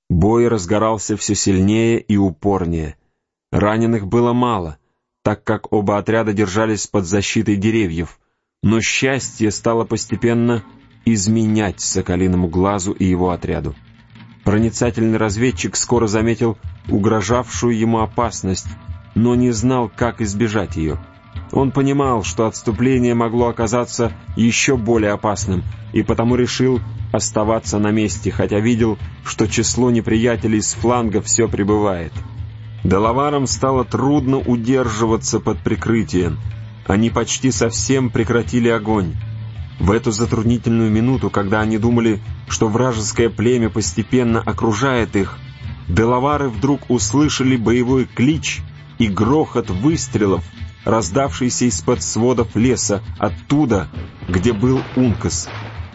Бой разгорался все сильнее и упорнее. Раненых было мало, так как оба отряда держались под защитой деревьев, но счастье стало постепенно изменять Соколиному глазу и его отряду. Проницательный разведчик скоро заметил угрожавшую ему опасность, но не знал, как избежать ее. Он понимал, что отступление могло оказаться еще более опасным, и потому решил оставаться на месте, хотя видел, что число неприятелей с фланга все прибывает. Делаварам стало трудно удерживаться под прикрытием. Они почти совсем прекратили огонь. В эту затруднительную минуту, когда они думали, что вражеское племя постепенно окружает их, делавары вдруг услышали боевой клич и грохот выстрелов, раздавшийся из-под сводов леса, оттуда, где был Ункас.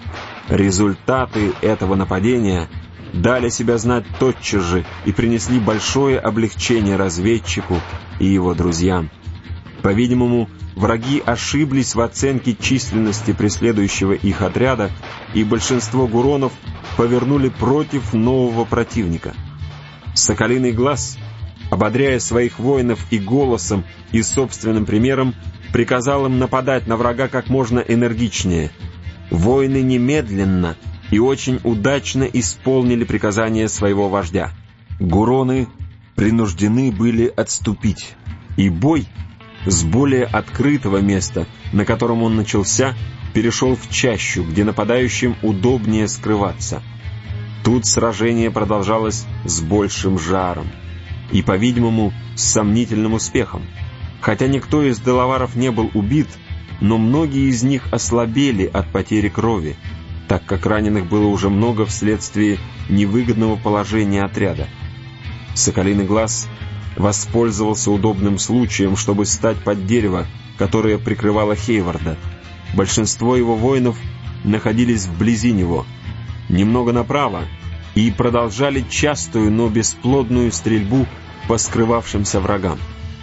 Результаты этого нападения дали себя знать тотчас же и принесли большое облегчение разведчику и его друзьям. По-видимому, враги ошиблись в оценке численности преследующего их отряда, и большинство гуронов повернули против нового противника. Соколиный глаз, ободряя своих воинов и голосом, и собственным примером, приказал им нападать на врага как можно энергичнее. Воины немедленно и очень удачно исполнили приказание своего вождя. Гуроны принуждены были отступить, и бой с более открытого места, на котором он начался, перешел в чащу, где нападающим удобнее скрываться. Тут сражение продолжалось с большим жаром и, по-видимому, с сомнительным успехом. Хотя никто из делаваров не был убит, но многие из них ослабели от потери крови, так как раненых было уже много вследствие невыгодного положения отряда. Соколиный глаз воспользовался удобным случаем, чтобы стать под дерево, которое прикрывало Хейварда. Большинство его воинов находились вблизи него, немного направо, и продолжали частую, но бесплодную стрельбу по скрывавшимся врагам.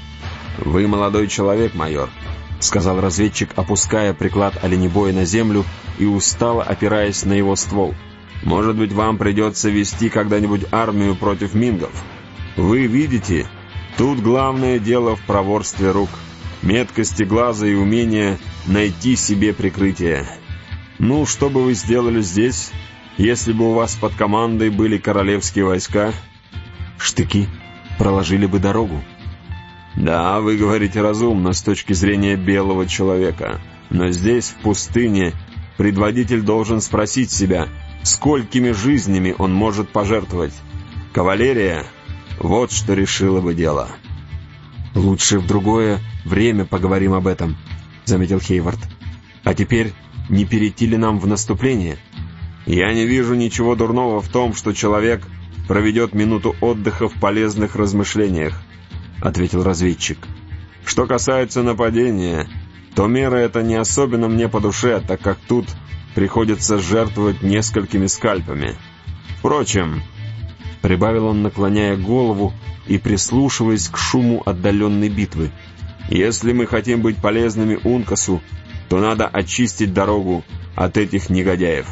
«Вы молодой человек, майор», — сказал разведчик, опуская приклад оленебоя на землю и устало опираясь на его ствол. «Может быть, вам придется вести когда-нибудь армию против мингов. Вы видите, тут главное дело в проворстве рук, меткости глаза и умение найти себе прикрытие. Ну, что бы вы сделали здесь, если бы у вас под командой были королевские войска?» «Штыки проложили бы дорогу». «Да, вы говорите разумно с точки зрения белого человека, но здесь, в пустыне, предводитель должен спросить себя, сколькими жизнями он может пожертвовать. Кавалерия — вот что решило бы дело». «Лучше в другое время поговорим об этом», — заметил Хейвард. «А теперь не перейти ли нам в наступление?» «Я не вижу ничего дурного в том, что человек проведет минуту отдыха в полезных размышлениях», — ответил разведчик. «Что касается нападения, то мера эта не особенно мне по душе, так как тут приходится жертвовать несколькими скальпами. Впрочем», — прибавил он, наклоняя голову и прислушиваясь к шуму отдаленной битвы, «если мы хотим быть полезными Ункасу, то надо очистить дорогу от этих негодяев».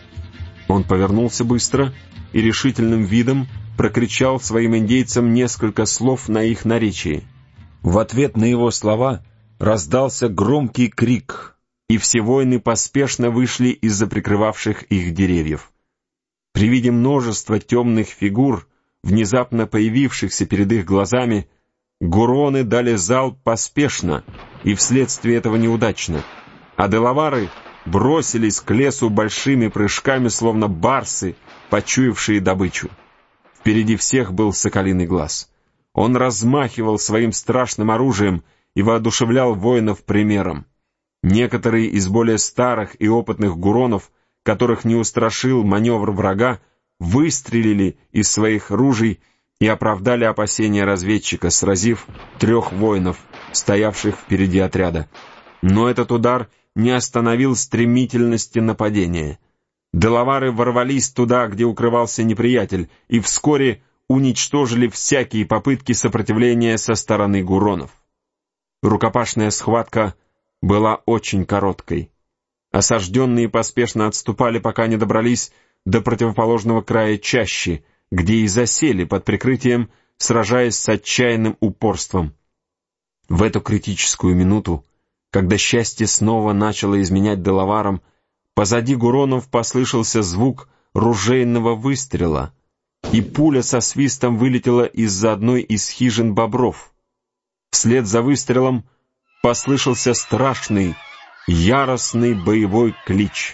Он повернулся быстро и решительным видом прокричал своим индейцам несколько слов на их наречии. В ответ на его слова раздался громкий крик, и все воины поспешно вышли из-за прикрывавших их деревьев. При виде множества темных фигур, внезапно появившихся перед их глазами, гуроны дали залп поспешно и вследствие этого неудачно, а делавары бросились к лесу большими прыжками, словно барсы, почуявшие добычу. Впереди всех был Соколиный глаз. Он размахивал своим страшным оружием и воодушевлял воинов примером. Некоторые из более старых и опытных гуронов, которых не устрашил маневр врага, выстрелили из своих ружей и оправдали опасения разведчика, сразив 3 воинов, стоявших впереди отряда. Но этот удар не остановил стремительности нападения. Делавары ворвались туда, где укрывался неприятель, и вскоре уничтожили всякие попытки сопротивления со стороны гуронов. Рукопашная схватка была очень короткой. Осажденные поспешно отступали, пока не добрались до противоположного края чащи, где и засели под прикрытием, сражаясь с отчаянным упорством. В эту критическую минуту, когда счастье снова начало изменять делаварам, позади гуронов послышался звук ружейного выстрела, и пуля со свистом вылетела из-за одной из хижин бобров. Вслед за выстрелом послышался страшный, яростный боевой клич.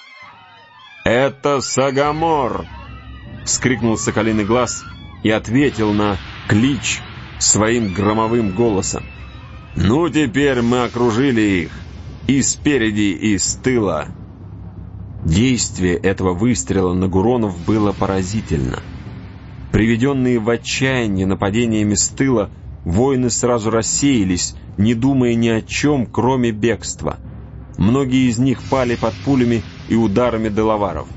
«Это Сагамор!» — вскрикнул Соколиный Глаз и ответил на клич своим громовым голосом. «Ну, теперь мы окружили их и спереди, и с тыла». Действие этого выстрела на гуронов было поразительно. Приведенные в отчаяние нападениями с тыла, воины сразу рассеялись, не думая ни о чем, кроме бегства. Многие из них пали под пулями и ударами делаваров.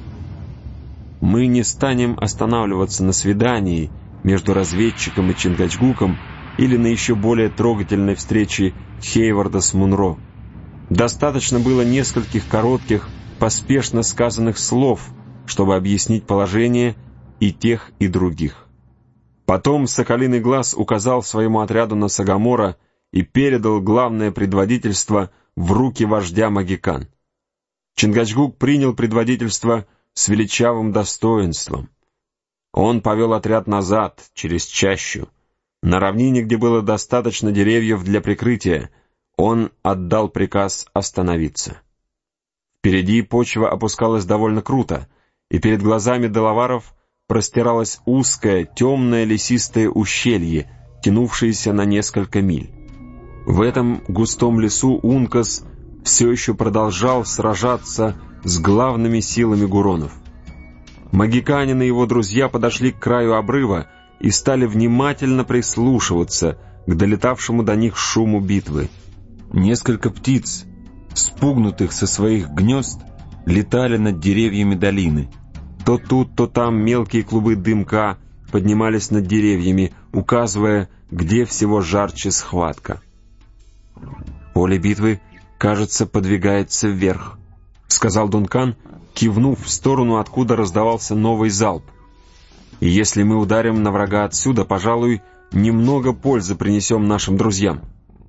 Мы не станем останавливаться на свидании между разведчиком и Чингачгуком или на еще более трогательной встрече Хейварда с Мунро. Достаточно было нескольких коротких, поспешно сказанных слов, чтобы объяснить положение и тех, и других. Потом Соколиный Глаз указал своему отряду на Сагамора и передал главное предводительство в руки вождя Магикан. Чингачгук принял предводительство с величавым достоинством. Он повел отряд назад, через чащу. На равнине, где было достаточно деревьев для прикрытия, он отдал приказ остановиться. Впереди почва опускалась довольно круто, и перед глазами делаваров простиралось узкое, темное лесистое ущелье, тянувшееся на несколько миль. В этом густом лесу Ункас все еще продолжал сражаться с главными силами гуронов. Магиканин и его друзья подошли к краю обрыва и стали внимательно прислушиваться к долетавшему до них шуму битвы. Несколько птиц, спугнутых со своих гнезд, летали над деревьями долины. То тут, то там мелкие клубы дымка поднимались над деревьями, указывая, где всего жарче схватка. «Поле битвы, кажется, подвигается вверх», — сказал Дункан, кивнув в сторону, откуда раздавался новый залп. «И если мы ударим на врага отсюда, пожалуй, немного пользы принесем нашим друзьям».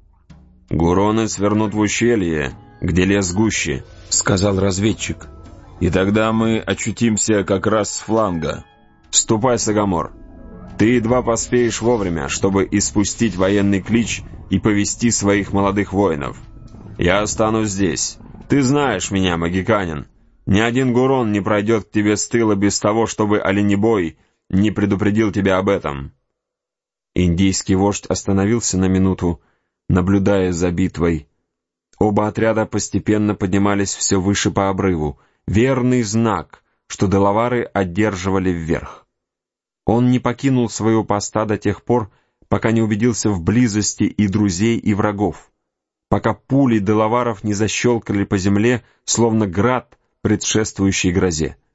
«Гуроны свернут в ущелье, где лес гуще», — сказал разведчик. «И тогда мы очутимся как раз с фланга. Ступай, Сагамор. Ты едва поспеешь вовремя, чтобы испустить военный клич и повести своих молодых воинов. Я останусь здесь. Ты знаешь меня, Магиканин. Ни один гурон не пройдет к тебе с тыла без того, чтобы оленебой не предупредил тебя об этом». Индийский вождь остановился на минуту, наблюдая за битвой. Оба отряда постепенно поднимались все выше по обрыву, верный знак, что делавары одерживали вверх. Он не покинул своего поста до тех пор, пока не убедился в близости и друзей, и врагов, пока пули делаваров не защелкали по земле, словно град, предшествующий грозе.